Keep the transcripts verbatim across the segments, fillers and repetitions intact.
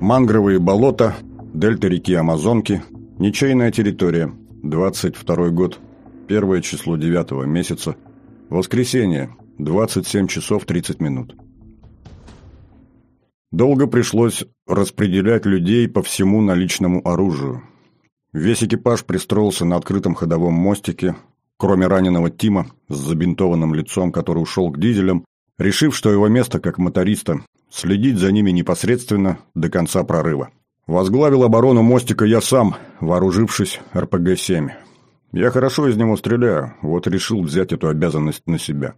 Мангровые болота, дельта реки Амазонки, ничейная территория, двадцать второй год, первое число девятого месяца, воскресенье, двадцать семь часов тридцать минут. Долго пришлось распределять людей по всему наличному оружию. Весь экипаж пристроился на открытом ходовом мостике, кроме раненого Тима с забинтованным лицом, который ушел к дизелям, решив, что его место как моториста следить за ними непосредственно до конца прорыва. Возглавил оборону мостика я сам, вооружившись эр пэ гэ семь. Я хорошо из него стреляю, вот решил взять эту обязанность на себя.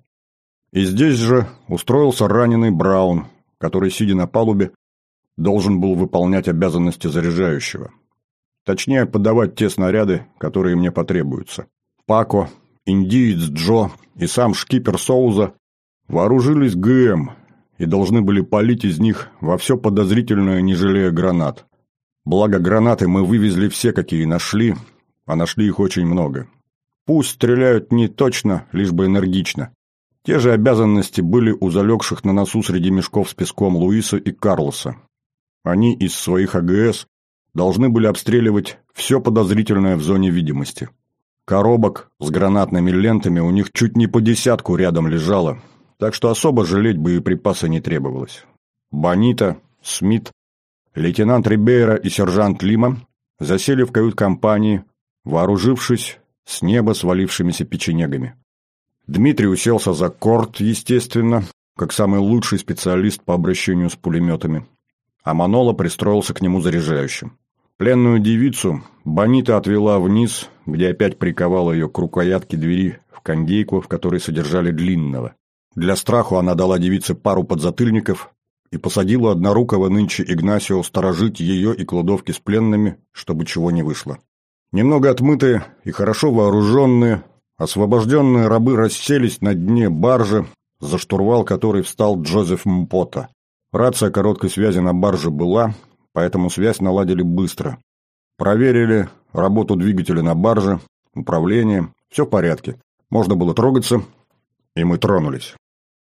И здесь же устроился раненый Браун, который, сидя на палубе, должен был выполнять обязанности заряжающего. Точнее, подавать те снаряды, которые мне потребуются. Пако, индиец Джо и сам шкипер Соуза вооружились гэ эм и должны были палить из них во все подозрительное, не жалея гранат. Благо, гранаты мы вывезли все, какие нашли, а нашли их очень много. Пусть стреляют не точно, лишь бы энергично. Те же обязанности были у залегших на носу среди мешков с песком Луиса и Карлоса. Они из своих а гэ эс должны были обстреливать все подозрительное в зоне видимости. Коробок с гранатными лентами у них чуть не по десятку рядом лежало, так что особо жалеть боеприпасы не требовалось. Бонита, Смит, лейтенант Рибейро и сержант Лима засели в кают-компании, вооружившись с неба свалившимися печенегами. Дмитрий уселся за корт, естественно, как самый лучший специалист по обращению с пулеметами, а Маноло пристроился к нему заряжающим. Пленную девицу Бонита отвела вниз, где опять приковала ее к рукоятке двери в кондейку, в которой содержали длинного. Для страху она дала девице пару подзатыльников и посадила однорукого нынче Игнасио сторожить ее и кладовки с пленными, чтобы чего не вышло. Немного отмытые и хорошо вооруженные, освобожденные рабы расселись на дне баржи, за штурвал которой встал Джозеф Мпота. Рация короткой связи на барже была, поэтому связь наладили быстро. Проверили работу двигателя на барже, управление, все в порядке. Можно было трогаться, и мы тронулись.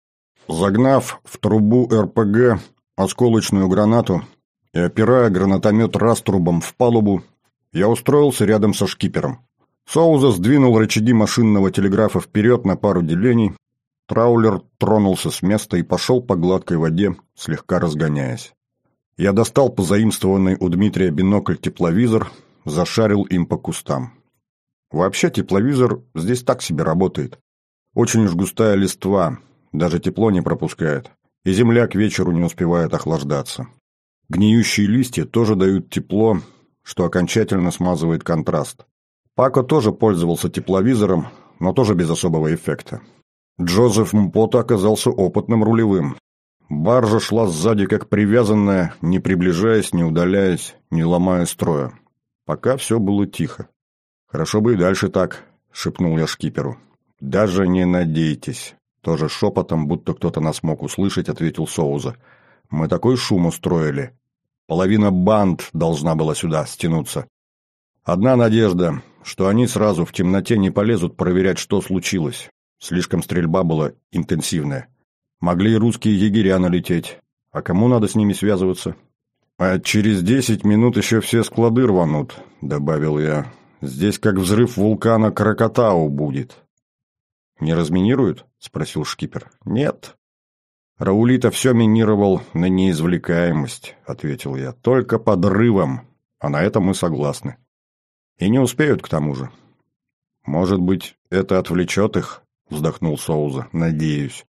Загнав в трубу эр пэ гэ осколочную гранату и опирая гранатомет раструбом в палубу, я устроился рядом со шкипером. Соуза сдвинул рычаги машинного телеграфа вперед на пару делений, траулер тронулся с места и пошел по гладкой воде, слегка разгоняясь. Я достал позаимствованный у Дмитрия бинокль-тепловизор, зашарил им по кустам. Вообще тепловизор здесь так себе работает. Очень уж густая листва, даже тепло не пропускает, и земля к вечеру не успевает охлаждаться. Гниющие листья тоже дают тепло, что окончательно смазывает контраст. Пако тоже пользовался тепловизором, но тоже без особого эффекта. Джозеф Мпота оказался опытным рулевым. Баржа шла сзади как привязанная, не приближаясь, не удаляясь, не ломая строя. Пока все было тихо. «Хорошо бы и дальше так», — шепнул я шкиперу. «Даже не надейтесь», — тоже шепотом, будто кто-то нас мог услышать, ответил Соуза. «Мы такой шум устроили. Половина банд должна была сюда стянуться. Одна надежда, что они сразу в темноте не полезут проверять, что случилось. Слишком стрельба была интенсивная. Могли и русские егеря налететь. А кому надо с ними связываться?» «А через десять минут еще все склады рванут», — добавил я. «Здесь как взрыв вулкана Кракатау будет». «Не разминируют?» — спросил шкипер. «Нет». «Раулита все минировал на неизвлекаемость», — ответил я. «Только подрывом, а на это мы согласны. И не успеют к тому же». «Может быть, это отвлечет их?» — вздохнул Соуза. «Надеюсь».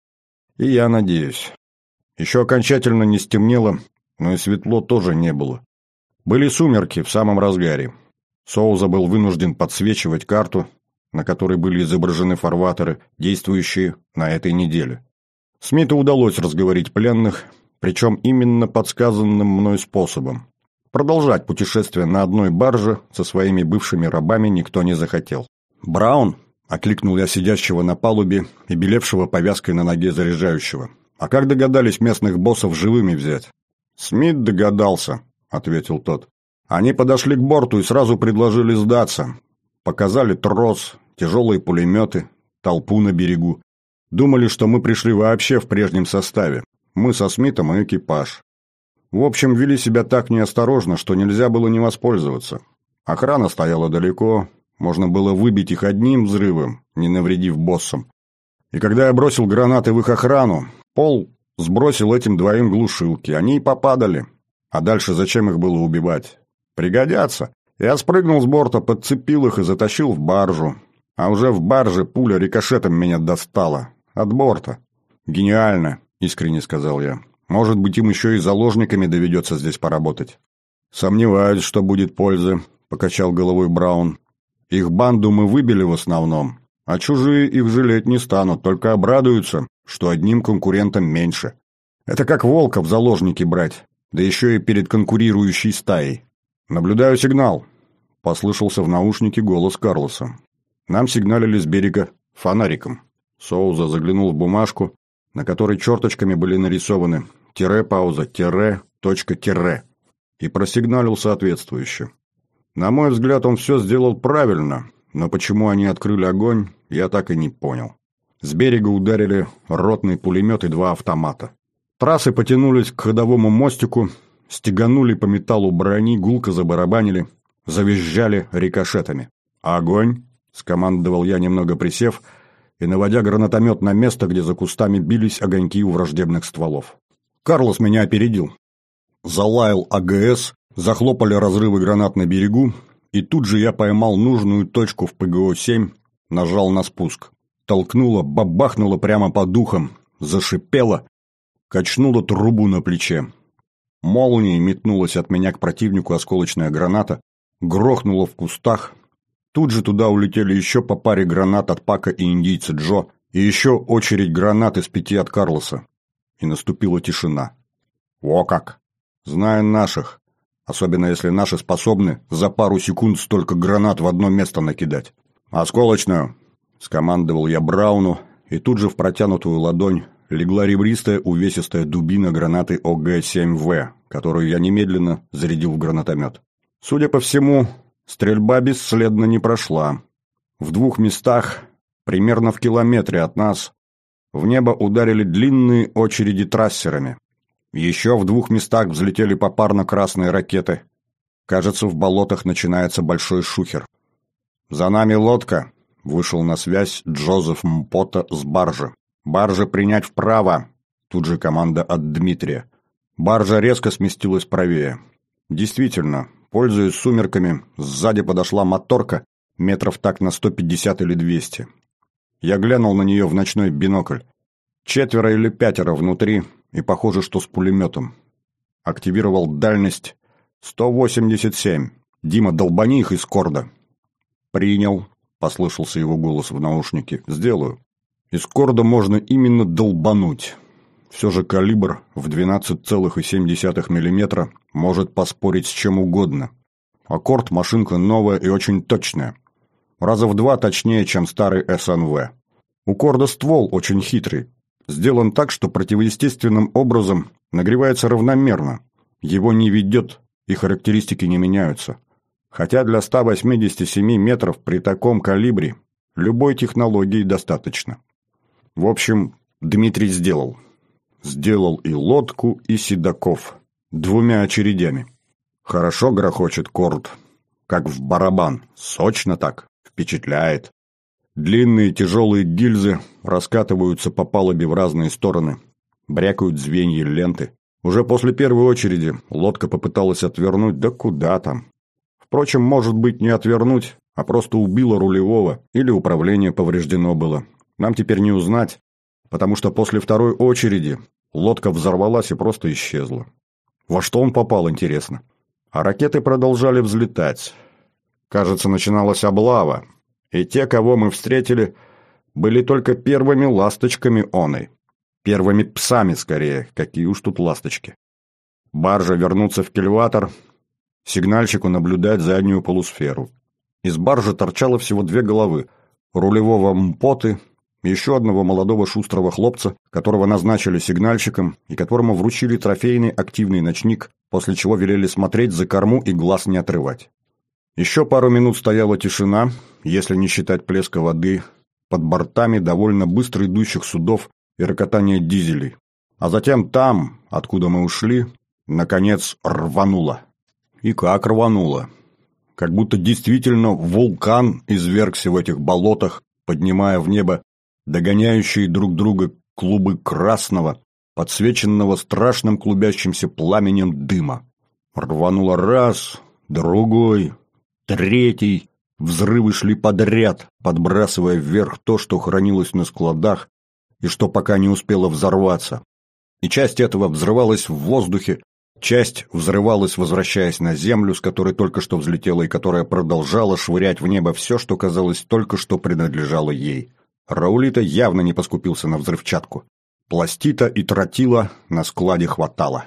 «И я надеюсь». Еще окончательно не стемнело, но и светло тоже не было. Были сумерки в самом разгаре. Соуза был вынужден подсвечивать карту, на которой были изображены фарватеры, действующие на этой неделе. Смиту удалось разговорить пленных, причем именно подсказанным мной способом. Продолжать путешествие на одной барже со своими бывшими рабами никто не захотел. «Браун!» — окликнул я сидящего на палубе и белевшего повязкой на ноге заряжающего. «А как догадались местных боссов живыми взять?» «Смит догадался», — ответил тот. «Они подошли к борту и сразу предложили сдаться. Показали трос, тяжелые пулеметы, толпу на берегу. Думали, что мы пришли вообще в прежнем составе. Мы со Смитом и экипаж. В общем, вели себя так неосторожно, что нельзя было не воспользоваться. Охрана стояла далеко, можно было выбить их одним взрывом, не навредив боссам. И когда я бросил гранаты в их охрану, Пол сбросил этим двоим глушилки, они и попадали. А дальше зачем их было убивать? Пригодятся. Я спрыгнул с борта, подцепил их и затащил в баржу. А уже в барже пуля рикошетом меня достала. От борта. Гениально, искренне сказал я. Может быть, им еще и заложниками доведется здесь поработать. Сомневаюсь, что будет польза, покачал головой Браун. Их банду мы выбили в основном, а чужие их жалеть не станут, только обрадуются, что одним конкурентом меньше. Это как волка в заложники брать, да еще и перед конкурирующей стаей. «Наблюдаю сигнал», — послышался в наушнике голос Карлоса. Нам сигналили с берега фонариком. Соуза заглянул в бумажку, на которой черточками были нарисованы тире, пауза, тире, точка, тире, и просигналил соответствующе. На мой взгляд, он все сделал правильно, но почему они открыли огонь, я так и не понял. С берега ударили ротный пулемет и два автомата. Трассы потянулись к ходовому мостику, стеганули по металлу брони, гулко забарабанили, завизжали рикошетами. «Огонь!» — скомандовал я, немного присев, и наводя гранатомет на место, где за кустами бились огоньки у враждебных стволов. Карлос меня опередил. Залаял АГС, захлопали разрывы гранат на берегу, и тут же я поймал нужную точку в ПГО семь, нажал на спуск. Толкнуло, бабахнуло прямо по духам, зашипело, качнуло трубу на плече. Молнией метнулась от меня к противнику осколочная граната, грохнула в кустах. Тут же туда улетели еще по паре гранат от Пака и индийца Джо, и еще очередь гранат из пяти от Карлоса. И наступила тишина. О как! Зная наших, особенно если наши способны за пару секунд столько гранат в одно место накидать. «Осколочную!» — скомандовал я Брауну, и тут же в протянутую ладонь легла ребристая увесистая дубина гранаты О Г семь В, которую я немедленно зарядил в гранатомет. Судя по всему, стрельба бесследно не прошла. В двух местах, примерно в километре от нас, в небо ударили длинные очереди трассерами. Еще в двух местах взлетели попарно красные ракеты. Кажется, в болотах начинается большой шухер. «За нами лодка!» — вышел на связь Джозеф Мпота с баржи. «Баржа принять вправо!» — тут же команда от Дмитрия. Баржа резко сместилась правее. Действительно, пользуясь сумерками, сзади подошла моторка, метров так на сто пятьдесят или двести. Я глянул на нее в ночной бинокль. Четверо или пятеро внутри, и похоже, что с пулеметом. Активировал дальность сто восемьдесят семь. «Дима, долбани их из корда». «Принял», — послышался его голос в наушнике. «Сделаю». Из корда можно именно долбануть. Все же калибр в двенадцать целых семь десятых миллиметра может поспорить с чем угодно. А корд машинка новая и очень точная. Раза в два точнее, чем старый С Н В. У корда ствол очень хитрый. Сделан так, что противоестественным образом нагревается равномерно. Его не ведет, и характеристики не меняются. Хотя для ста восьмидесяти семи метров при таком калибре любой технологии достаточно. В общем, Дмитрий сделал. Сделал и лодку, и седаков. Двумя очередями. Хорошо грохочет корд. Как в барабан. Сочно так. Впечатляет. Длинные тяжелые гильзы раскатываются по палубе в разные стороны. Брякают звенья ленты. Уже после первой очереди лодка попыталась отвернуть, да куда там. Впрочем, может быть, не отвернуть, а просто убила рулевого, или управление повреждено было. Нам теперь не узнать, потому что после второй очереди лодка взорвалась и просто исчезла. Во что он попал, интересно? А ракеты продолжали взлетать. Кажется, начиналась облава, и те, кого мы встретили, были только первыми ласточками оной. Первыми псами, скорее, какие уж тут ласточки. Баржа вернуться в кильватор, сигнальщику наблюдать заднюю полусферу. Из баржи торчало всего две головы – рулевого Мпоты, еще одного молодого шустрого хлопца, которого назначили сигнальщиком и которому вручили трофейный активный ночник, после чего велели смотреть за корму и глаз не отрывать. Еще пару минут стояла тишина, если не считать плеска воды, под бортами довольно быстро идущих судов и рокотания дизелей. А затем там, откуда мы ушли, наконец, рвануло. И как рвануло! Как будто действительно вулкан извергся в этих болотах, поднимая в небо догоняющие друг друга клубы красного, подсвеченного страшным клубящимся пламенем дыма. Рвануло раз, другой, третий. Взрывы шли подряд, подбрасывая вверх то, что хранилось на складах и что пока не успело взорваться. И часть этого взрывалась в воздухе, часть взрывалась, возвращаясь на землю, с которой только что взлетела и которая продолжала швырять в небо все, что, казалось, только что принадлежало ей. Раулита явно не поскупился на взрывчатку. Пластита и тротила на складе хватало.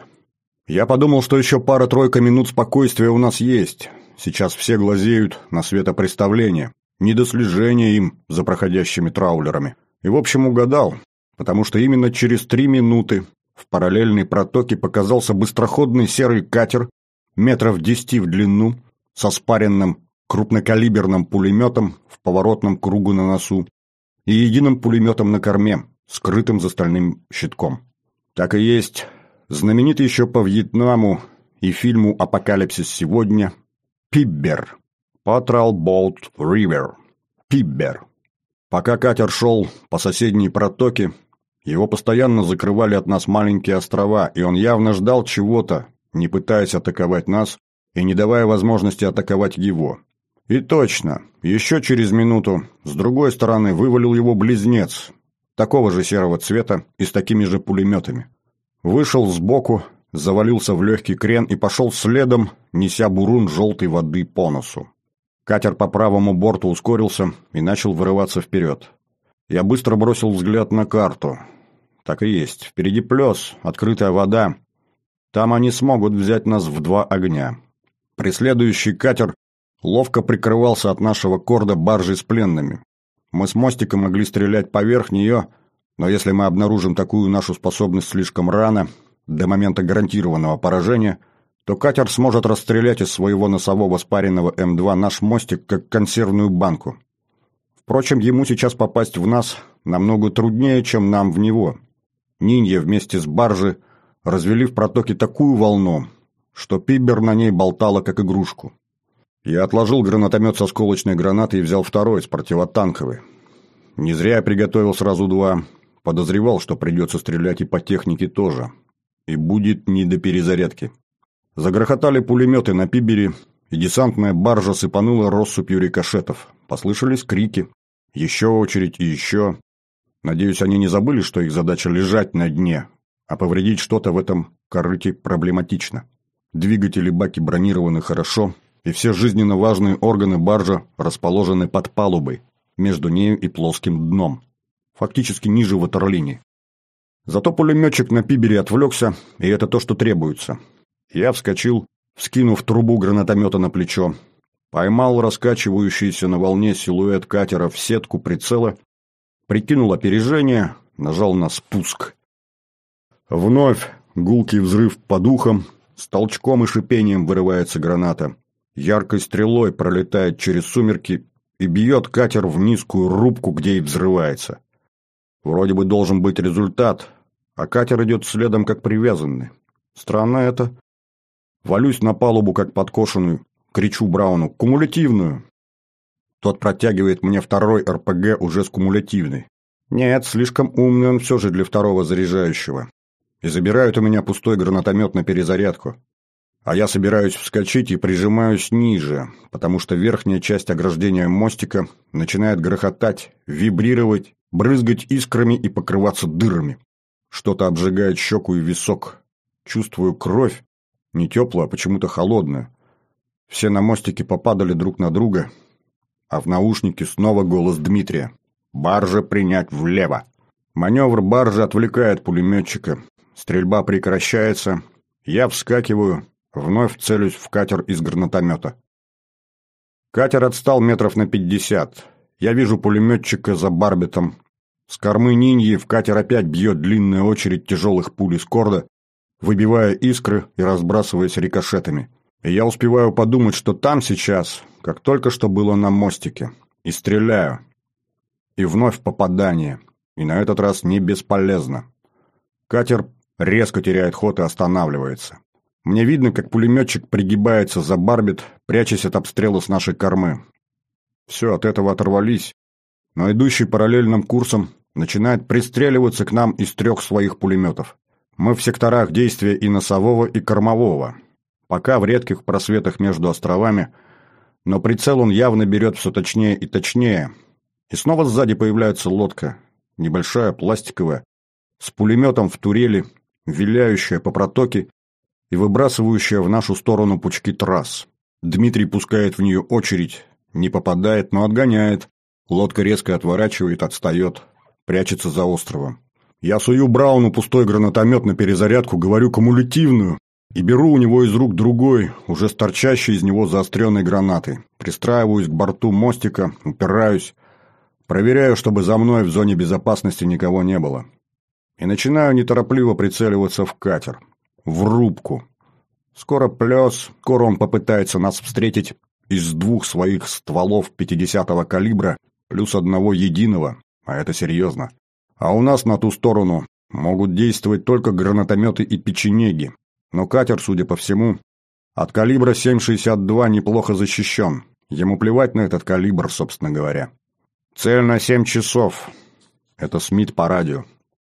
Я подумал, что еще пара-тройка минут спокойствия у нас есть. Сейчас все глазеют на светопреставление, не до слежения им за проходящими траулерами. И в общем угадал, потому что именно через три минуты в параллельной протоке показался быстроходный серый катер метров десяти в длину со спаренным крупнокалиберным пулеметом в поворотном кругу на носу и единым пулеметом на корме, скрытым за стальным щитком. Так и есть, знаменитый еще по Вьетнаму и фильму «Апокалипсис сегодня» Пиббер. Patrol Boat River. Пиббер. Пока катер шел по соседней протоке, его постоянно закрывали от нас маленькие острова, и он явно ждал чего-то, не пытаясь атаковать нас и не давая возможности атаковать его. И точно, еще через минуту с другой стороны вывалил его близнец, такого же серого цвета и с такими же пулеметами. Вышел сбоку, завалился в легкий крен и пошел следом, неся бурун желтой воды по носу. Катер по правому борту ускорился и начал вырываться вперед. Я быстро бросил взгляд на карту. Так и есть, впереди плес, открытая вода. Там они смогут взять нас в два огня. Преследующий катер ловко прикрывался от нашего корда баржей с пленными. Мы с мостика могли стрелять поверх нее, но если мы обнаружим такую нашу способность слишком рано, до момента гарантированного поражения, то катер сможет расстрелять из своего носового спаренного эм два наш мостик, как консервную банку. Впрочем, ему сейчас попасть в нас намного труднее, чем нам в него. Нинья вместе с баржей развели в протоке такую волну, что Пиббер на ней болтала, как игрушку. Я отложил гранатомет со осколочной гранатой и взял второй, с противотанковой. Не зря я приготовил сразу два. Подозревал, что придется стрелять и по технике тоже. И будет не до перезарядки. Загрохотали пулеметы на Пибере, и десантная баржа сыпанула россыпью рикошетов. Послышались крики. Еще очередь и еще. Надеюсь, они не забыли, что их задача лежать на дне, а повредить что-то в этом корыте проблематично. Двигатели баки бронированы хорошо, и все жизненно важные органы баржа расположены под палубой, между нею и плоским дном, фактически ниже ватерлинии. Зато пулеметчик на Пибере отвлекся, и это то, что требуется. Я вскочил, вскинув трубу гранатомета на плечо, поймал раскачивающийся на волне силуэт катера в сетку прицела, прикинул опережение, нажал на спуск. Вновь гулкий взрыв по духам, с толчком и шипением вырывается граната. Яркой стрелой пролетает через сумерки и бьет катер в низкую рубку, где и взрывается. Вроде бы должен быть результат, а катер идет следом, как привязанный. Странно это. Валюсь на палубу, как подкошенную, кричу Брауну «Кумулятивную!». Тот протягивает мне второй эр пэ гэ уже с кумулятивной. Нет, слишком умный он все же для второго заряжающего. И забирают у меня пустой гранатомет на перезарядку. А я собираюсь вскочить и прижимаюсь ниже, потому что верхняя часть ограждения мостика начинает грохотать, вибрировать, брызгать искрами и покрываться дырами. Что-то обжигает щеку и висок. Чувствую кровь, не теплую, а почему-то холодную. Все на мостике попадали друг на друга, а в наушнике снова голос Дмитрия. «Баржа принять влево!» Маневр баржи отвлекает пулеметчика. Стрельба прекращается. Я вскакиваю, вновь целюсь в катер из гранатомета. Катер отстал метров на пятьдесят. Я вижу пулеметчика за барбетом. С кормы Ниньи в катер опять бьет длинная очередь тяжелых пуль из корда, выбивая искры и разбрасываясь рикошетами. И я успеваю подумать, что там сейчас, как только что было на мостике, и стреляю. И вновь попадание. И на этот раз не бесполезно. Катер резко теряет ход и останавливается. Мне видно, как пулеметчик пригибается за барбит, прячась от обстрела с нашей кормы. Все, от этого оторвались, но идущий параллельным курсом начинает пристреливаться к нам из трех своих пулеметов. Мы в секторах действия и носового, и кормового. Пока в редких просветах между островами, но прицел он явно берет все точнее и точнее. И снова сзади появляется лодка, небольшая, пластиковая, с пулеметом в турели, виляющая по протоке и выбрасывающая в нашу сторону пучки трасс. Дмитрий пускает в нее очередь, не попадает, но отгоняет. Лодка резко отворачивает, отстает, прячется за островом. Я сую Брауну пустой гранатомет на перезарядку, говорю кумулятивную, и беру у него из рук другой, уже с торчащей из него заостренной гранатой. Пристраиваюсь к борту мостика, упираюсь, проверяю, чтобы за мной в зоне безопасности никого не было. И начинаю неторопливо прицеливаться в катер. В рубку. Скоро плес, скоро он попытается нас встретить из двух своих стволов пятидесятого калибра плюс одного единого, а это серьезно. А у нас на ту сторону могут действовать только гранатометы и печенеги. Но катер, судя по всему, от калибра семь шестьдесят два неплохо защищен. Ему плевать на этот калибр, собственно говоря. Цель на семь часов. Это Смит по радио.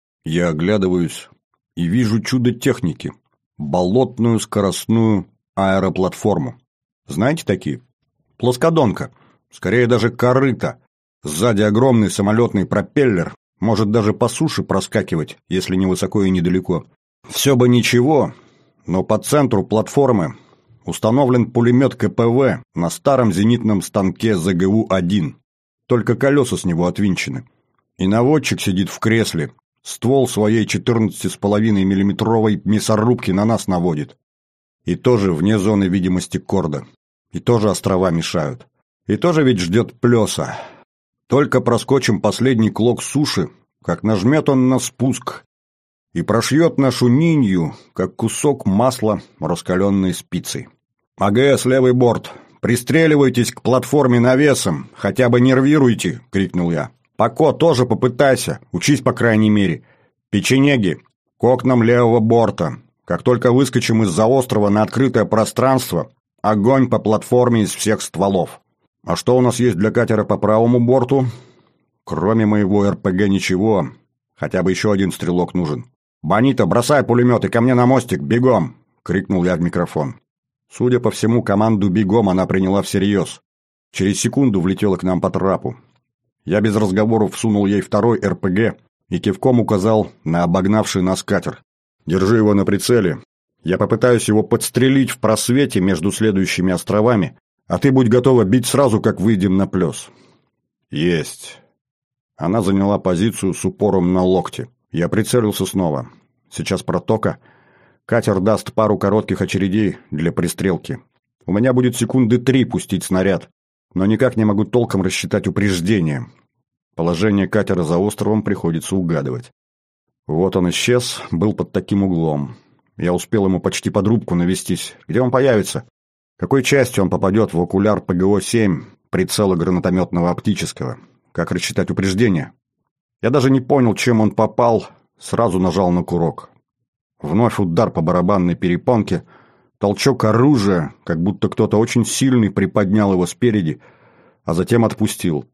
Я оглядываюсь и вижу чудо техники. Болотную скоростную аэроплатформу. Знаете такие? Плоскодонка. Скорее даже корыто. Сзади огромный самолетный пропеллер. Может даже по суше проскакивать, если не высоко и недалеко. Все бы ничего, но по центру платформы установлен пулемет ка пэ вэ на старом зенитном станке зэ гэ у один. Только колеса с него отвинчены. И наводчик сидит в кресле. Ствол своей четырнадцати с половиной миллиметровой мясорубки на нас наводит. И тоже вне зоны видимости корда. И тоже острова мешают. И тоже ведь ждет плеса. Только проскочим последний клок суши, как нажмет он на спуск и прошьет нашу нинью, как кусок масла, раскаленной спицей. а гэ эс левый борт, пристреливайтесь к платформе навесом, хотя бы нервируйте, крикнул я. Пако, тоже попытайся, учись по крайней мере. Печенеги, к окнам левого борта. Как только выскочим из-за острова на открытое пространство, огонь по платформе из всех стволов. А что у нас есть для катера по правому борту? Кроме моего эр пэ гэ ничего. Хотя бы еще один стрелок нужен. «Бонита, бросай пулемет и ко мне на мостик, бегом!» — крикнул я в микрофон. Судя по всему, команду «бегом» она приняла всерьез. Через секунду влетела к нам по трапу. Я без разговоров всунул ей второй эр пэ гэ и кивком указал на обогнавший нас катер. «Держи его на прицеле. Я попытаюсь его подстрелить в просвете между следующими островами, а ты будь готова бить сразу, как выйдем на плес». «Есть». Она заняла позицию с упором на локте. Я прицелился снова. Сейчас протока. Катер даст пару коротких очередей для пристрелки. У меня будет секунды три пустить снаряд, но никак не могу толком рассчитать упреждение. Положение катера за островом приходится угадывать. Вот он исчез, был под таким углом. Я успел ему почти под рубку навестись. Где он появится? Какой частью он попадет в окуляр пэ гэ о семь, прицела гранатометного оптического? Как рассчитать упреждение? Я даже не понял, чем он попал, сразу нажал на курок. Вновь удар по барабанной перепонке, толчок оружия, как будто кто-то очень сильный приподнял его спереди, а затем отпустил.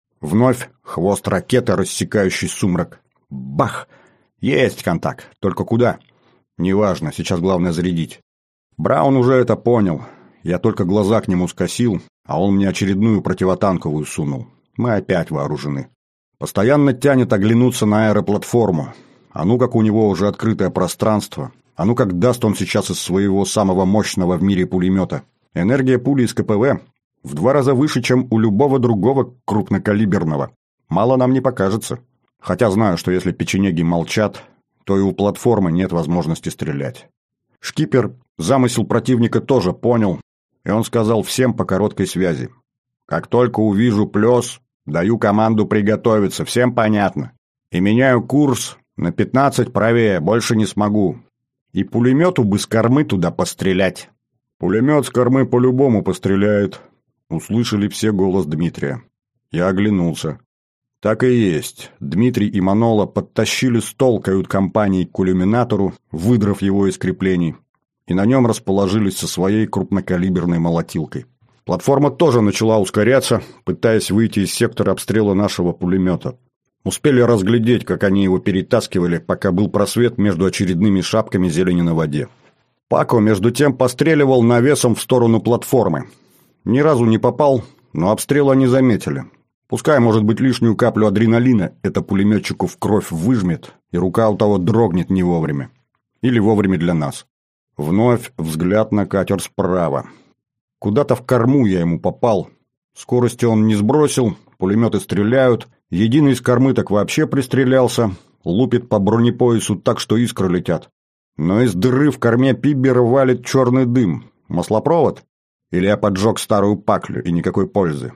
Вновь хвост ракеты, рассекающий сумрак. Бах! Есть контакт, только куда? Неважно, сейчас главное зарядить. Браун уже это понял. Я только глаза к нему скосил, а он мне очередную противотанковую сунул. Мы опять вооружены. Постоянно тянет оглянуться на аэроплатформу. А ну как у него уже открытое пространство. А ну как даст он сейчас из своего самого мощного в мире пулемета. Энергия пули из ка пэ вэ в два раза выше, чем у любого другого крупнокалиберного. Мало нам не покажется. Хотя знаю, что если печенеги молчат, то и у платформы нет возможности стрелять. Шкипер замысел противника тоже понял, и он сказал всем по короткой связи. «Как только увижу плес, даю команду приготовиться, всем понятно. И меняю курс на пятнадцать правее, больше не смогу. И пулемету бы с кормы туда пострелять». «Пулемет с кормы по-любому постреляет», — услышали все голос Дмитрия. Я оглянулся. Так и есть. Дмитрий и Манола подтащили стол кают-компании к иллюминатору, выдрав его из креплений. и на нем расположились со своей крупнокалиберной молотилкой. Платформа тоже начала ускоряться, пытаясь выйти из сектора обстрела нашего пулемета. Успели разглядеть, как они его перетаскивали, пока был просвет между очередными шапками зелени на воде. Пако, между тем, постреливал навесом в сторону платформы. Ни разу не попал, но обстрела не заметили. Пускай, может быть, лишнюю каплю адреналина это пулеметчику в кровь выжмет, и рука у того дрогнет не вовремя. Или вовремя для нас. Вновь взгляд на катер справа. Куда-то в корму я ему попал. Скорости он не сбросил, пулеметы стреляют. Единый из кормы так вообще пристрелялся. Лупит по бронепоясу так, что искры летят. Но из дыры в корме Пибера валит черный дым. Маслопровод? Или я поджег старую паклю и никакой пользы?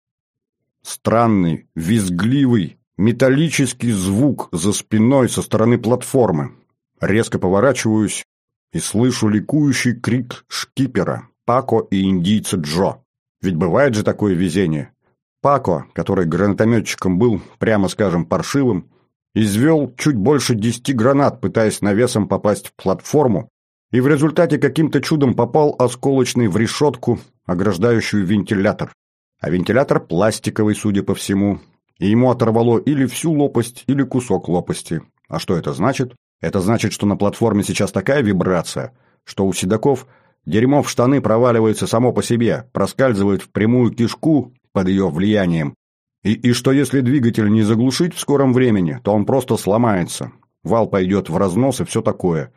Странный, визгливый, металлический звук за спиной со стороны платформы. Резко поворачиваюсь и слышу ликующий крик шкипера, Пако и индийца Джо. Ведь бывает же такое везение. Пако, который гранатометчиком был, прямо скажем, паршивым, извел чуть больше десяти гранат, пытаясь навесом попасть в платформу, и в результате каким-то чудом попал осколочный в решетку, ограждающую вентилятор. А вентилятор пластиковый, судя по всему, и ему оторвало или всю лопасть, или кусок лопасти. А что это значит? Это значит, что на платформе сейчас такая вибрация, что у седаков дерьмо в штаны проваливается само по себе, проскальзывает в прямую кишку под ее влиянием, и, и что если двигатель не заглушить в скором времени, то он просто сломается, вал пойдет в разнос и все такое.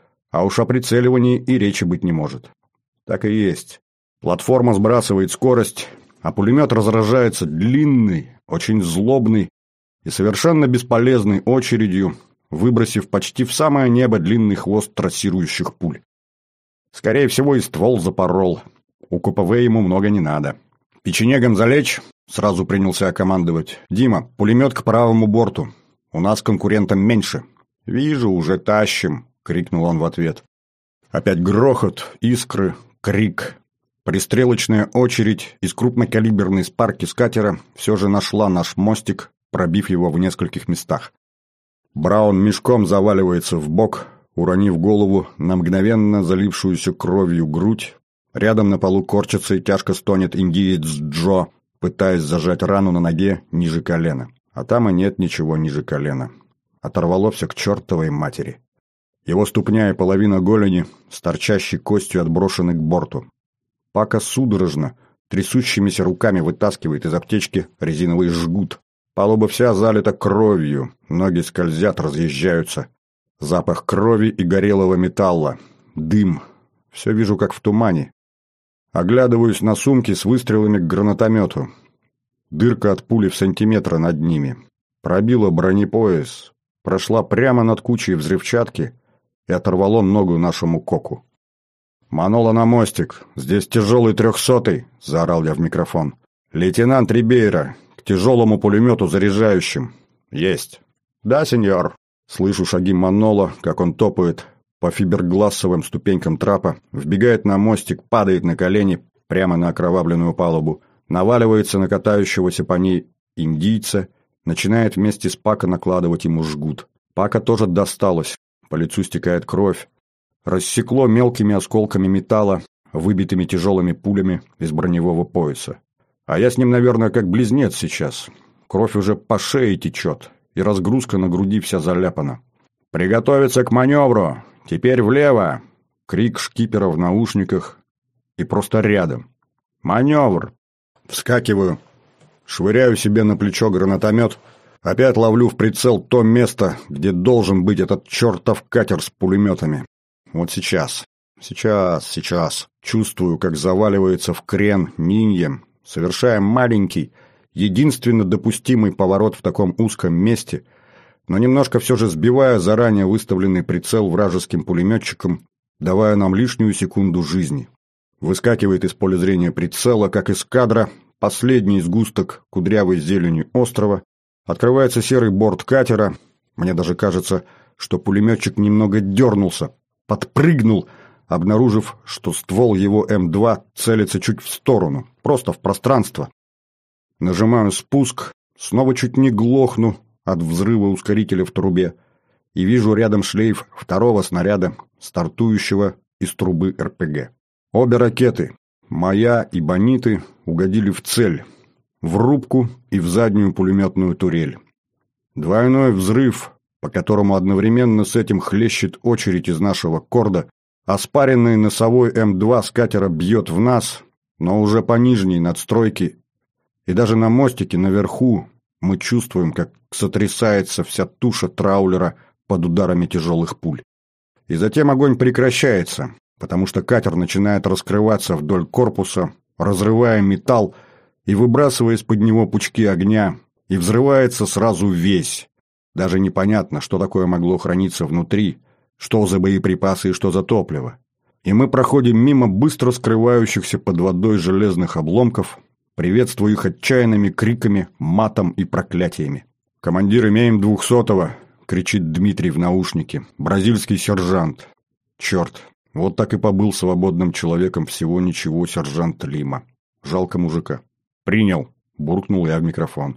А уж о прицеливании и речи быть не может. Так и есть. Платформа сбрасывает скорость, а пулемет разражается длинной, очень злобной и совершенно бесполезной очередью, выбросив почти в самое небо длинный хвост трассирующих пуль. Скорее всего, и ствол запорол. У КПВ ему много не надо. «Печенегам залечь!» — сразу принялся командовать. «Дима, пулемет к правому борту. У нас конкурентам меньше». «Вижу, уже тащим!» — крикнул он в ответ. Опять грохот, искры, крик. Пристрелочная очередь из крупнокалиберной спарки с катера все же нашла наш мостик, пробив его в нескольких местах. Браун мешком заваливается в бок, уронив голову на мгновенно залившуюся кровью грудь. Рядом на полу корчится и тяжко стонет индиец Джо, пытаясь зажать рану на ноге ниже колена. А там и нет ничего ниже колена. Оторвало все к чертовой матери. Его ступня и половина голени с торчащей костью отброшены к борту. Пако судорожно, трясущимися руками вытаскивает из аптечки резиновый жгут. Палуба вся залита кровью, ноги скользят, разъезжаются. Запах крови и горелого металла. Дым. Все вижу, как в тумане. Оглядываюсь на сумки с выстрелами к гранатомету. Дырка от пули в сантиметра над ними. Пробила бронепояс. Прошла прямо над кучей взрывчатки и оторвало ногу нашему коку. «Манола на мостик! Здесь тяжелый трехсотый!» — заорал я в микрофон. «Лейтенант Рибейро! К тяжелому пулемету заряжающим!» «Есть!» «Да, сеньор!» Слышу шаги Манола, как он топает по фиберглассовым ступенькам трапа, вбегает на мостик, падает на колени прямо на окровавленную палубу, наваливается на катающегося по ней индийца, начинает вместе с Пако накладывать ему жгут. Пако тоже досталось, по лицу стекает кровь. Рассекло мелкими осколками металла, выбитыми тяжелыми пулями из броневого пояса. А я с ним, наверное, как близнец сейчас. Кровь уже по шее течет, и разгрузка на груди вся заляпана. «Приготовиться к маневру! Теперь влево!» Крик шкипера в наушниках и просто рядом. «Маневр!» Вскакиваю, швыряю себе на плечо гранатомет, опять ловлю в прицел то место, где должен быть этот чертов катер с пулеметами. Вот сейчас, сейчас, сейчас чувствую, как заваливается в крен Нинья, совершая маленький, единственно допустимый поворот в таком узком месте, но немножко все же сбивая заранее выставленный прицел вражеским пулеметчиком, давая нам лишнюю секунду жизни. Выскакивает из поля зрения прицела, как из кадра, последний сгусток кудрявой зелени острова, открывается серый борт катера, мне даже кажется, что пулеметчик немного дернулся, подпрыгнул, обнаружив, что ствол его эм два целится чуть в сторону, просто в пространство. Нажимаю спуск, снова чуть не глохну от взрыва ускорителя в трубе и вижу рядом шлейф второго снаряда, стартующего из трубы эр пэ гэ. Обе ракеты, моя и Бониты, угодили в цель, в рубку и в заднюю пулеметную турель. Двойной взрыв, по которому одновременно с этим хлещет очередь из нашего корда, а спаренный носовой эм два с катера бьет в нас, но уже по нижней надстройке, и даже на мостике наверху мы чувствуем, как сотрясается вся туша траулера под ударами тяжелых пуль. И затем огонь прекращается, потому что катер начинает раскрываться вдоль корпуса, разрывая металл и выбрасывая из-под него пучки огня, и взрывается сразу весь. Даже непонятно, что такое могло храниться внутри, что за боеприпасы и что за топливо. И мы проходим мимо быстро скрывающихся под водой железных обломков, приветствуя их отчаянными криками, матом и проклятиями. «Командир, имеем двухсотого!» — кричит Дмитрий в наушнике. «Бразильский сержант!» Черт, вот так и побыл свободным человеком всего ничего сержант Лима. Жалко мужика. «Принял!» — буркнул я в микрофон.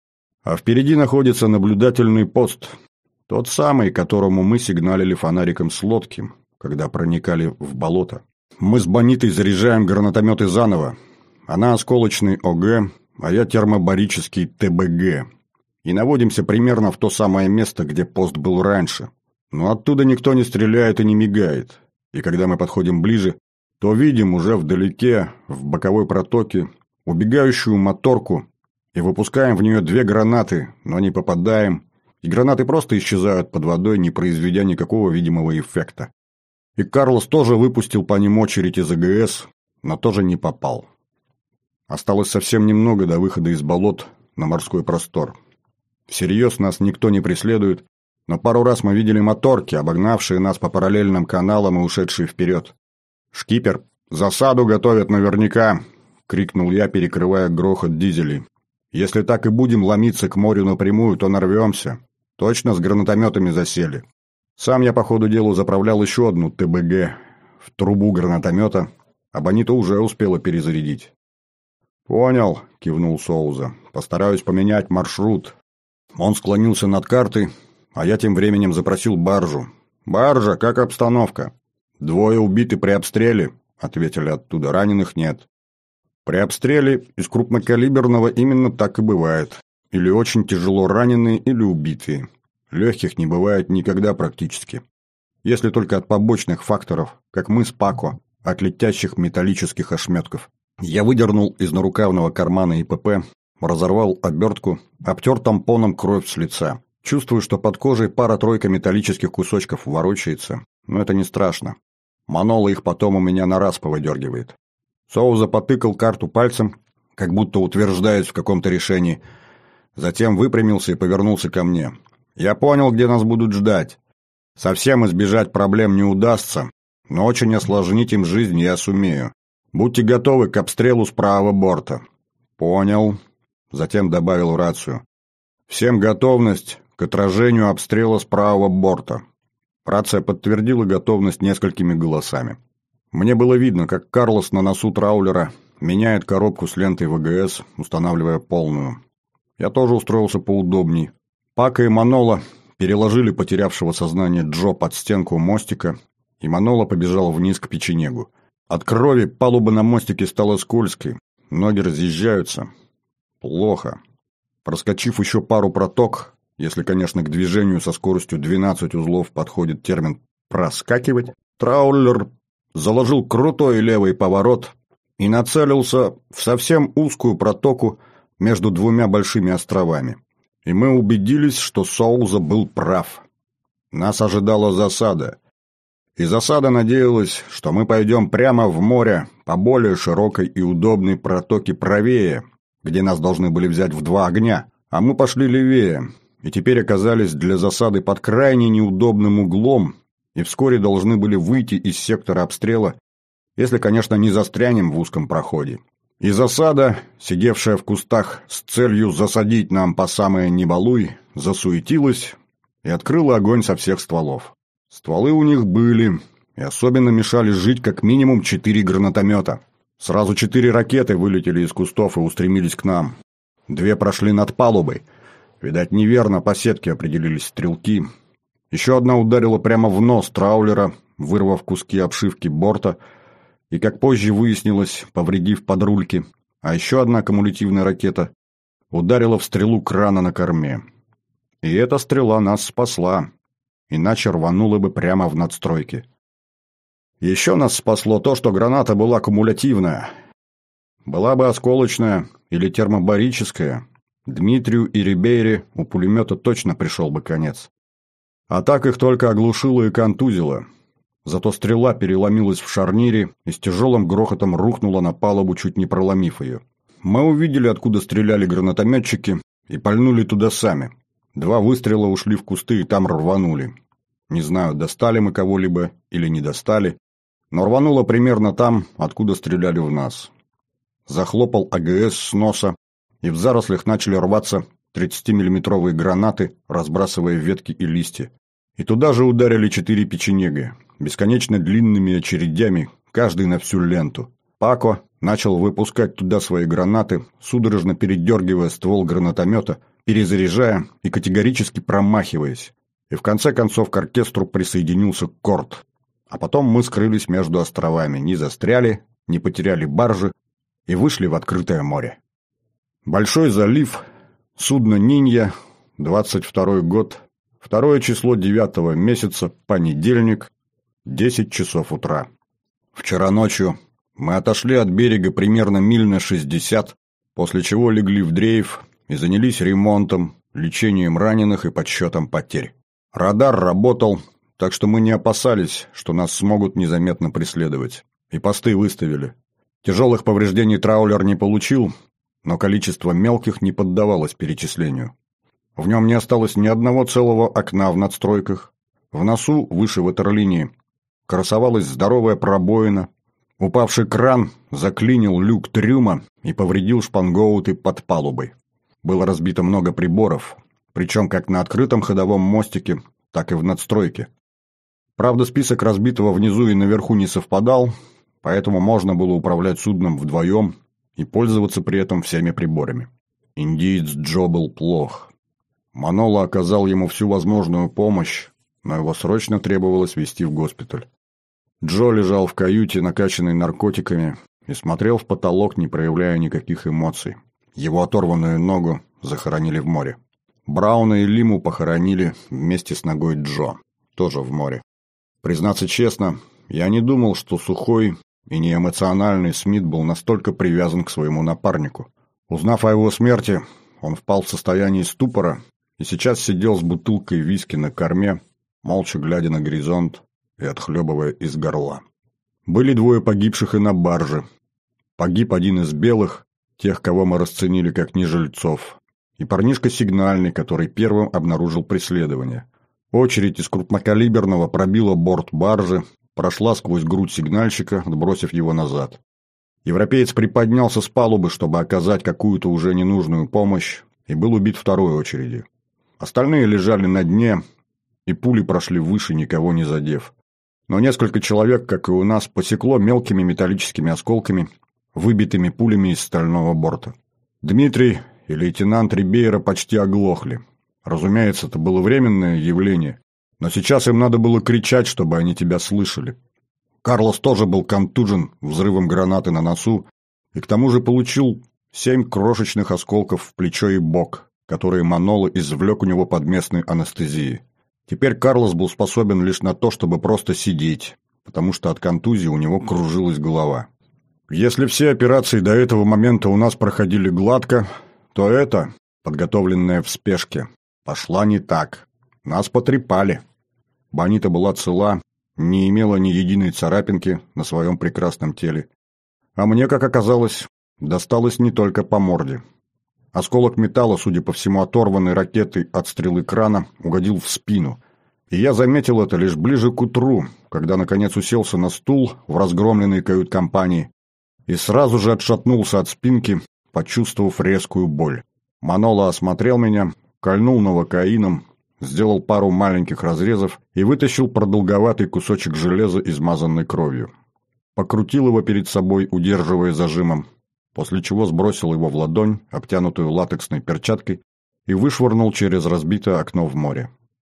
А впереди находится наблюдательный пост. Тот самый, которому мы сигналили фонариком с лодки, когда проникали в болото. Мы с Бонитой заряжаем гранатометы заново. Она осколочный о гэ, а я термобарический тэ бэ гэ. И наводимся примерно в то самое место, где пост был раньше. Но оттуда никто не стреляет и не мигает. И когда мы подходим ближе, то видим уже вдалеке, в боковой протоке, убегающую моторку, и выпускаем в нее две гранаты, но не попадаем, и гранаты просто исчезают под водой, не произведя никакого видимого эффекта. И Карлос тоже выпустил по ним очередь из а гэ эс, но тоже не попал. Осталось совсем немного до выхода из болот на морской простор. Всерьез нас никто не преследует, но пару раз мы видели моторки, обогнавшие нас по параллельным каналам и ушедшие вперед. «Шкипер, засаду готовят наверняка!» — крикнул я, перекрывая грохот дизелей. «Если так и будем ломиться к морю напрямую, то нарвемся. Точно с гранатометами засели». Сам я по ходу дела заправлял еще одну тэ бэ гэ в трубу гранатомета, а Бонита уже успела перезарядить. «Понял», — кивнул Соуза. «Постараюсь поменять маршрут». Он склонился над картой, а я тем временем запросил баржу. «Баржа, как обстановка?» «Двое убиты при обстреле», — ответили оттуда. «Раненых нет». При обстреле из крупнокалиберного именно так и бывает. Или очень тяжело раненые, или убитые. Легких не бывает никогда практически. Если только от побочных факторов, как мы с Пако, от летящих металлических ошметков. Я выдернул из нарукавного кармана и пэ пэ, разорвал обертку, обтер тампоном кровь с лица. Чувствую, что под кожей пара-тройка металлических кусочков ворочается, но это не страшно. Манола их потом у меня на раз повыдергивает. Соуза потыкал карту пальцем, как будто утверждаясь в каком-то решении. Затем выпрямился и повернулся ко мне. «Я понял, где нас будут ждать. Совсем избежать проблем не удастся, но очень осложнить им жизнь я сумею. Будьте готовы к обстрелу с правого борта». «Понял». Затем добавил в рацию. «Всем готовность к отражению обстрела с правого борта». Рация подтвердила готовность несколькими голосами. Мне было видно, как Карлос на носу траулера меняет коробку с лентой вэ гэ эс, устанавливая полную. Я тоже устроился поудобней. Пака и Манола переложили потерявшего сознание Джо под стенку мостика, и Манола побежал вниз к печенегу. От крови палуба на мостике стала скользкой, ноги разъезжаются. Плохо. Проскочив еще пару проток, если, конечно, к движению со скоростью двенадцать узлов подходит термин «проскакивать», траулер заложил крутой левый поворот и нацелился в совсем узкую протоку между двумя большими островами. И мы убедились, что Соуза был прав. Нас ожидала засада. И засада надеялась, что мы пойдем прямо в море по более широкой и удобной протоке правее, где нас должны были взять в два огня, а мы пошли левее, и теперь оказались для засады под крайне неудобным углом, и вскоре должны были выйти из сектора обстрела, если, конечно, не застрянем в узком проходе. И засада, сидевшая в кустах с целью засадить нам по самое небалуй, засуетилась и открыла огонь со всех стволов. Стволы у них были, и особенно мешали жить как минимум четыре гранатомета. Сразу четыре ракеты вылетели из кустов и устремились к нам. Две прошли над палубой. Видать, неверно по сетке определились стрелки. Еще одна ударила прямо в нос траулера, вырвав куски обшивки борта и, как позже выяснилось, повредив подрульки, а еще одна кумулятивная ракета ударила в стрелу крана на корме. И эта стрела нас спасла, иначе рванула бы прямо в надстройки. Еще нас спасло то, что граната была кумулятивная. Была бы осколочная или термобарическая, Дмитрию и Рибейре у пулемета точно пришел бы конец. А так их только оглушило и контузило. Зато стрела переломилась в шарнире и с тяжелым грохотом рухнула на палубу, чуть не проломив ее. Мы увидели, откуда стреляли гранатометчики, и пальнули туда сами. Два выстрела ушли в кусты и там рванули. Не знаю, достали мы кого-либо или не достали, но рвануло примерно там, откуда стреляли в нас. Захлопал АГС с носа, и в зарослях начали рваться тридцатимиллиметровые гранаты, разбрасывая ветки и листья. И туда же ударили четыре печенеги, бесконечно длинными очередями, каждый на всю ленту. Пако начал выпускать туда свои гранаты, судорожно передергивая ствол гранатомета, перезаряжая и категорически промахиваясь. И в конце концов к оркестру присоединился Корт. А потом мы скрылись между островами, не застряли, не потеряли баржи и вышли в открытое море. Большой залив, судно «Нинья», двадцать второй год, второе число девятого месяца, понедельник, десять часов утра. Вчера ночью мы отошли от берега примерно миль на шестьдесят, после чего легли в дрейф и занялись ремонтом, лечением раненых и подсчетом потерь. Радар работал, так что мы не опасались, что нас смогут незаметно преследовать. И посты выставили. Тяжелых повреждений траулер не получил, но количество мелких не поддавалось перечислению. В нем не осталось ни одного целого окна в надстройках. В носу, выше ватерлинии, красовалась здоровая пробоина. Упавший кран заклинил люк трюма и повредил шпангоуты под палубой. Было разбито много приборов, причем как на открытом ходовом мостике, так и в надстройке. Правда, список разбитого внизу и наверху не совпадал, поэтому можно было управлять судном вдвоем и пользоваться при этом всеми приборами. Индиец Джо был плох. Маноло оказал ему всю возможную помощь, но его срочно требовалось везти в госпиталь. Джо лежал в каюте, накачанный наркотиками, и смотрел в потолок, не проявляя никаких эмоций. Его оторванную ногу захоронили в море. Брауна и Лиму похоронили вместе с ногой Джо, тоже в море. Признаться честно, я не думал, что сухой и неэмоциональный Смит был настолько привязан к своему напарнику. Узнав о его смерти, он впал в состояние ступора и сейчас сидел с бутылкой виски на корме, молча глядя на горизонт и отхлебывая из горла. Были двое погибших и на барже. Погиб один из белых, тех, кого мы расценили как нежильцов, и парнишка сигнальный, который первым обнаружил преследование. Очередь из крупнокалиберного пробила борт баржи, прошла сквозь грудь сигнальщика, отбросив его назад. Европеец приподнялся с палубы, чтобы оказать какую-то уже ненужную помощь, и был убит второй очередью. Остальные лежали на дне, и пули прошли выше, никого не задев. Но несколько человек, как и у нас, посекло мелкими металлическими осколками, выбитыми пулями из стального борта. Дмитрий и лейтенант Рибейро почти оглохли. Разумеется, это было временное явление, но сейчас им надо было кричать, чтобы они тебя слышали. Карлос тоже был контужен взрывом гранаты на носу и к тому же получил семь крошечных осколков в плечо и бок, которые Маноло извлек у него под местной анестезией. Теперь Карлос был способен лишь на то, чтобы просто сидеть, потому что от контузии у него кружилась голова. Если все операции до этого момента у нас проходили гладко, то эта, подготовленная в спешке, пошла не так. Нас потрепали. Бонита была цела, не имела ни единой царапинки на своем прекрасном теле. А мне, как оказалось, досталось не только по морде. Осколок металла, судя по всему оторванной ракетой от стрелы крана, угодил в спину. И я заметил это лишь ближе к утру, когда наконец уселся на стул в разгромленной кают-компании и сразу же отшатнулся от спинки, почувствовав резкую боль. Маноло осмотрел меня, кольнул новокаином, сделал пару маленьких разрезов и вытащил продолговатый кусочек железа, измазанный кровью. Покрутил его перед собой, удерживая зажимом, после чего сбросил его в ладонь, обтянутую латексной перчаткой, и вышвырнул через разбитое окно в море.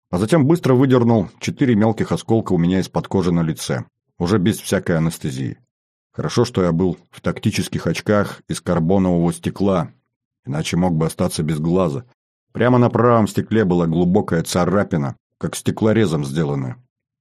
а затем быстро выдернул четыре мелких осколка у меня из-под кожи на лице, уже без всякой анестезии. Хорошо, что я был в тактических очках из карбонового стекла, иначе мог бы остаться без глаза. Прямо на правом стекле была глубокая царапина, как стеклорезом сделанная.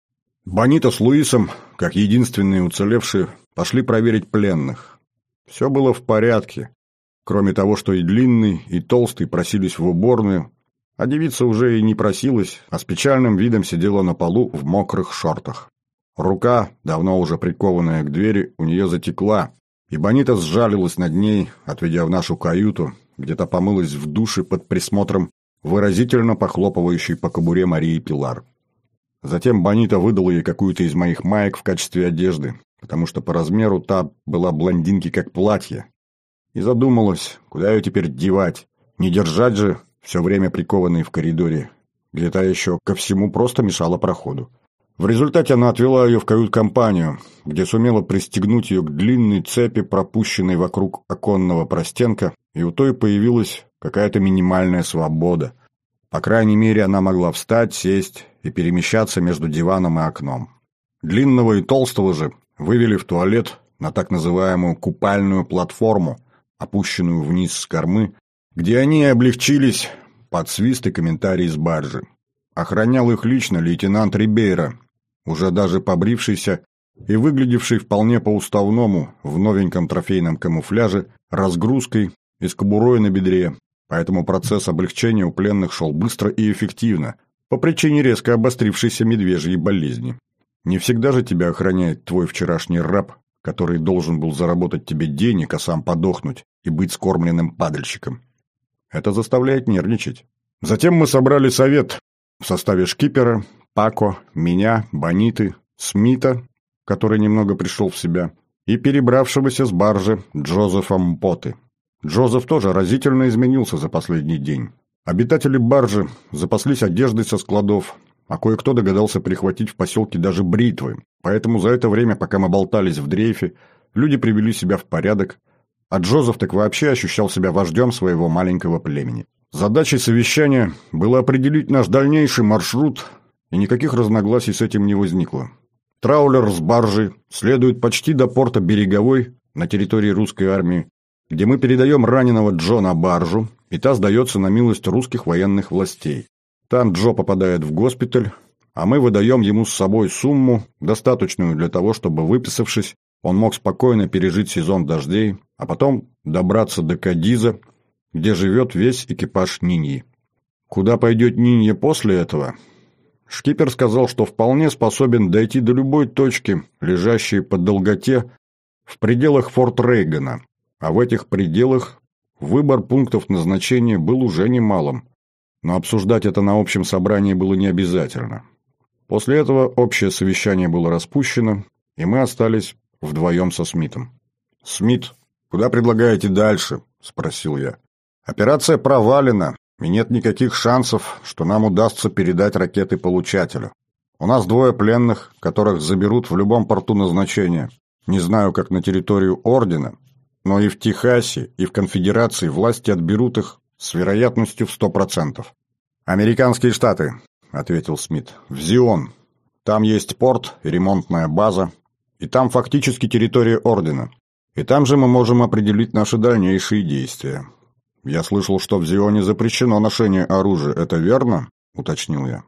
Бонито с Луисом, как единственные уцелевшие, пошли проверить пленных. Все было в порядке, кроме того, что и длинный, и толстый просились в уборную, а девица уже и не просилась, а с печальным видом сидела на полу в мокрых шортах. Рука, давно уже прикованная к двери, у нее затекла, и Бонито сжалилась над ней, отведя в нашу каюту, где-то помылась в душе под присмотром выразительно похлопывающей по кобуре Марии Пилар. Затем Бонито выдала ей какую-то из моих маек в качестве одежды, потому что по размеру та была блондинки как платье, и задумалась, куда ее теперь девать, не держать же все время прикованной в коридоре, где та еще ко всему просто мешала проходу. В результате она отвела ее в кают-компанию, где сумела пристегнуть ее к длинной цепи, пропущенной вокруг оконного простенка, и у той появилась какая-то минимальная свобода. По крайней мере, она могла встать, сесть и перемещаться между диваном и окном. Длинного и толстого же вывели в туалет на так называемую купальную платформу, опущенную вниз с кормы, где они облегчились под свист и комментарии с баржи. Охранял их лично лейтенант Рибейро, уже даже побрившийся и выглядевший вполне по-уставному в новеньком трофейном камуфляже, разгрузкой и с кобурой на бедре, поэтому процесс облегчения у пленных шел быстро и эффективно, по причине резко обострившейся медвежьей болезни. Не всегда же тебя охраняет твой вчерашний раб, который должен был заработать тебе денег, а сам подохнуть и быть скормленным падальщиком. Это заставляет нервничать. Затем мы собрали совет в составе шкипера, Пако, меня, Бониты, Смита, который немного пришел в себя, и перебравшегося с баржи Джозефа Мпоты. Джозеф тоже разительно изменился за последний день. Обитатели баржи запаслись одеждой со складов, а кое-кто догадался прихватить в поселке даже бритвы, поэтому за это время, пока мы болтались в дрейфе, люди привели себя в порядок, а Джозеф так вообще ощущал себя вождем своего маленького племени. Задачей совещания было определить наш дальнейший маршрут, и никаких разногласий с этим не возникло. Траулер с баржей следует почти до порта Береговой на территории русской армии, где мы передаем раненого Джо на баржу, и та сдается на милость русских военных властей. Там Джо попадает в госпиталь, а мы выдаем ему с собой сумму, достаточную для того, чтобы, выписавшись, он мог спокойно пережить сезон дождей, а потом добраться до Кадиза, где живет весь экипаж Ниньи. Куда пойдет Нинья после этого? Шкипер сказал, что вполне способен дойти до любой точки, лежащей по долготе, в пределах Форт Рейгана, а в этих пределах выбор пунктов назначения был уже немалым, но обсуждать это на общем собрании было не обязательно. После этого общее совещание было распущено, и мы остались вдвоем со Смитом. «Смит, куда предлагаете дальше?» – спросил я. «Операция провалена, и нет никаких шансов, что нам удастся передать ракеты получателю. У нас двое пленных, которых заберут в любом порту назначения. Не знаю, как на территорию Ордена, но и в Техасе, и в Конфедерации власти отберут их с вероятностью в сто процентов. «Американские штаты», — ответил Смит, — «в Зион. Там есть порт и ремонтная база, и там фактически территория Ордена. И там же мы можем определить наши дальнейшие действия». «Я слышал, что в Зионе запрещено ношение оружия. Это верно?» — уточнил я.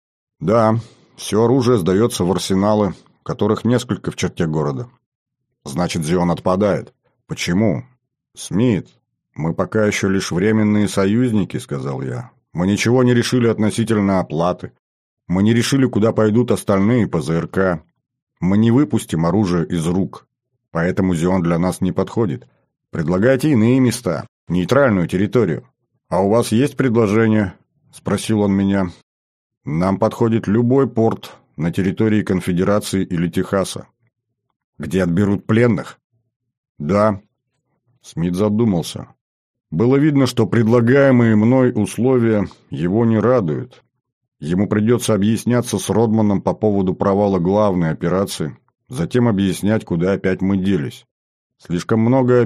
«Да, все оружие сдается в арсеналы, которых несколько в черте города». «Значит, Зион отпадает». «Почему?» «Смит, мы пока еще лишь временные союзники», — сказал я. «Мы ничего не решили относительно оплаты. Мы не решили, куда пойдут остальные по ЗРК. Мы не выпустим оружие из рук. Поэтому Зион для нас не подходит. Предлагайте иные места, нейтральную территорию». «А у вас есть предложение?» — спросил он меня. «Нам подходит любой порт на территории Конфедерации или Техаса». «Где отберут пленных?» «Да». Смит задумался. Было видно, что предлагаемые мной условия его не радуют. Ему придется объясняться с Родманом по поводу провала главной операции, затем объяснять, куда опять мы делись. Слишком много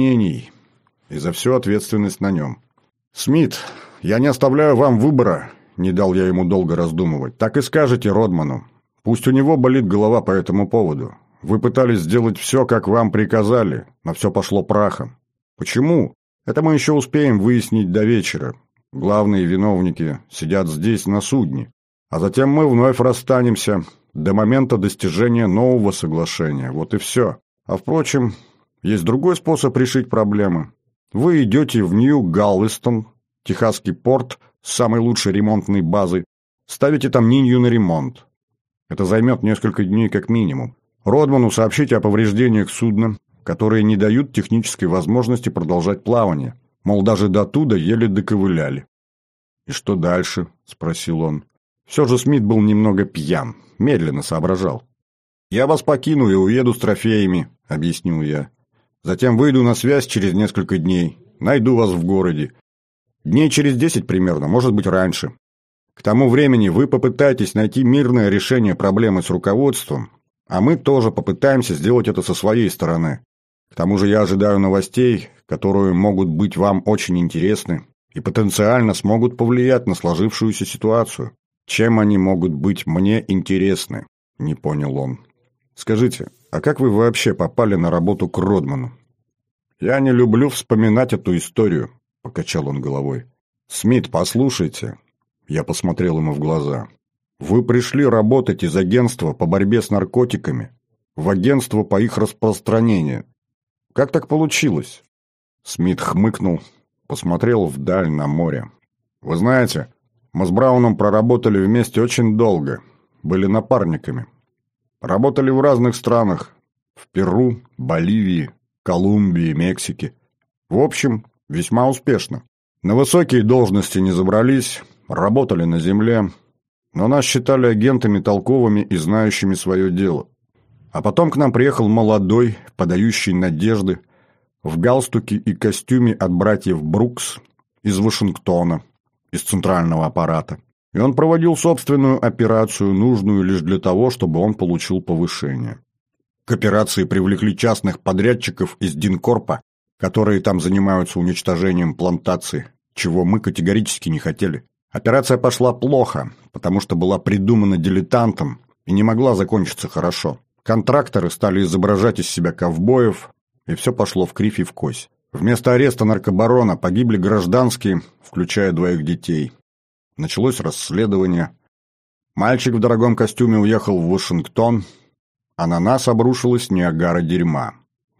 объяснений, и за всю ответственность на нем. «Смит, я не оставляю вам выбора, не дал я ему долго раздумывать. Так и скажете Родману. Пусть у него болит голова по этому поводу. Вы пытались сделать все, как вам приказали, но все пошло прахом. Почему? Это мы еще успеем выяснить до вечера. Главные виновники сидят здесь на судне. А затем мы вновь расстанемся до момента достижения нового соглашения. Вот и все. А впрочем, есть другой способ решить проблемы. Вы идете в Нью-Галвестон, Техасский порт с самой лучшей ремонтной базой, ставите там Нинью на ремонт. Это займет несколько дней как минимум. Родману сообщите о повреждениях судна, которые не дают технической возможности продолжать плавание. Мол, даже до туда еле доковыляли. «И что дальше?» – спросил он. Все же Смит был немного пьян, медленно соображал. «Я вас покину и уеду с трофеями», – объяснил я. «Затем выйду на связь через несколько дней. Найду вас в городе. Дней через десять примерно, может быть, раньше. К тому времени вы попытаетесь найти мирное решение проблемы с руководством, а мы тоже попытаемся сделать это со своей стороны. К тому же я ожидаю новостей, которые могут быть вам очень интересны и потенциально смогут повлиять на сложившуюся ситуацию. Чем они могут быть мне интересны?» – не понял он. «Скажите, а как вы вообще попали на работу к Родману?» «Я не люблю вспоминать эту историю», – покачал он головой. «Смит, послушайте». Я посмотрел ему в глаза. «Вы пришли работать из агентства по борьбе с наркотиками в агентство по их распространению. Как так получилось?» Смит хмыкнул, посмотрел вдаль на море. «Вы знаете, мы с Брауном проработали вместе очень долго, были напарниками. Работали в разных странах, в Перу, Боливии, Колумбии, Мексике. В общем, весьма успешно. На высокие должности не забрались, работали на земле, но нас считали агентами толковыми и знающими свое дело. А потом к нам приехал молодой, подающий надежды, в галстуке и костюме от братьев Брукс из Вашингтона, из центрального аппарата. И он проводил собственную операцию, нужную лишь для того, чтобы он получил повышение. К операции привлекли частных подрядчиков из Динкорпа, которые там занимаются уничтожением плантаций, чего мы категорически не хотели. Операция пошла плохо, потому что была придумана дилетантом и не могла закончиться хорошо. Контракторы стали изображать из себя ковбоев, и все пошло в кривь и в кось. Вместо ареста наркобарона погибли гражданские, включая двоих детей. Началось расследование. Мальчик в дорогом костюме уехал в Вашингтон, а на нас обрушилась Ниагара дерьма.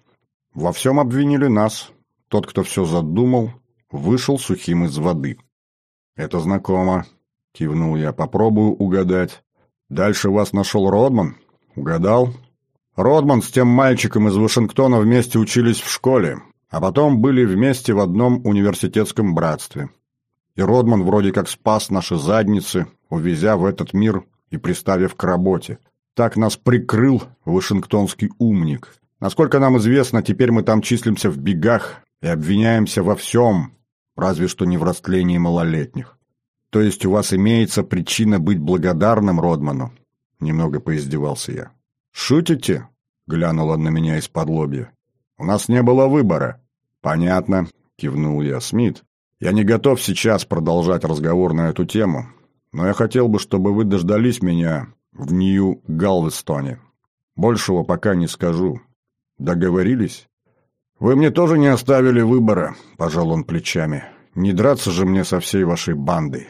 Во всем обвинили нас. Тот, кто все задумал, вышел сухим из воды. «Это знакомо», — кивнул я. «Попробую угадать. Дальше вас нашел Родман?» «Угадал?» «Родман с тем мальчиком из Вашингтона вместе учились в школе, а потом были вместе в одном университетском братстве. И Родман вроде как спас наши задницы, увезя в этот мир и приставив к работе. Так нас прикрыл вашингтонский умник. Насколько нам известно, теперь мы там числимся в бегах и обвиняемся во всем, разве что не в растлении малолетних. То есть у вас имеется причина быть благодарным Родману?» Немного поиздевался я. «Шутите?» — глянул он на меня из-под лобья. «У нас не было выбора». «Понятно», — кивнул я. «Смит, я не готов сейчас продолжать разговор на эту тему, но я хотел бы, чтобы вы дождались меня в Нью-Галвестоне. Большего пока не скажу. Договорились?» «Вы мне тоже не оставили выбора», — пожал он плечами. «Не драться же мне со всей вашей бандой».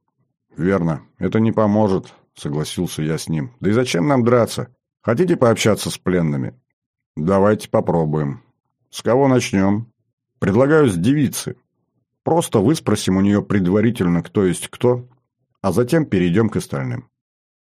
«Верно, это не поможет», — согласился я с ним. «Да и зачем нам драться? Хотите пообщаться с пленными?» «Давайте попробуем. С кого начнем?» «Предлагаю с девицы. Просто выспросим у нее предварительно, кто есть кто, а затем перейдем к остальным».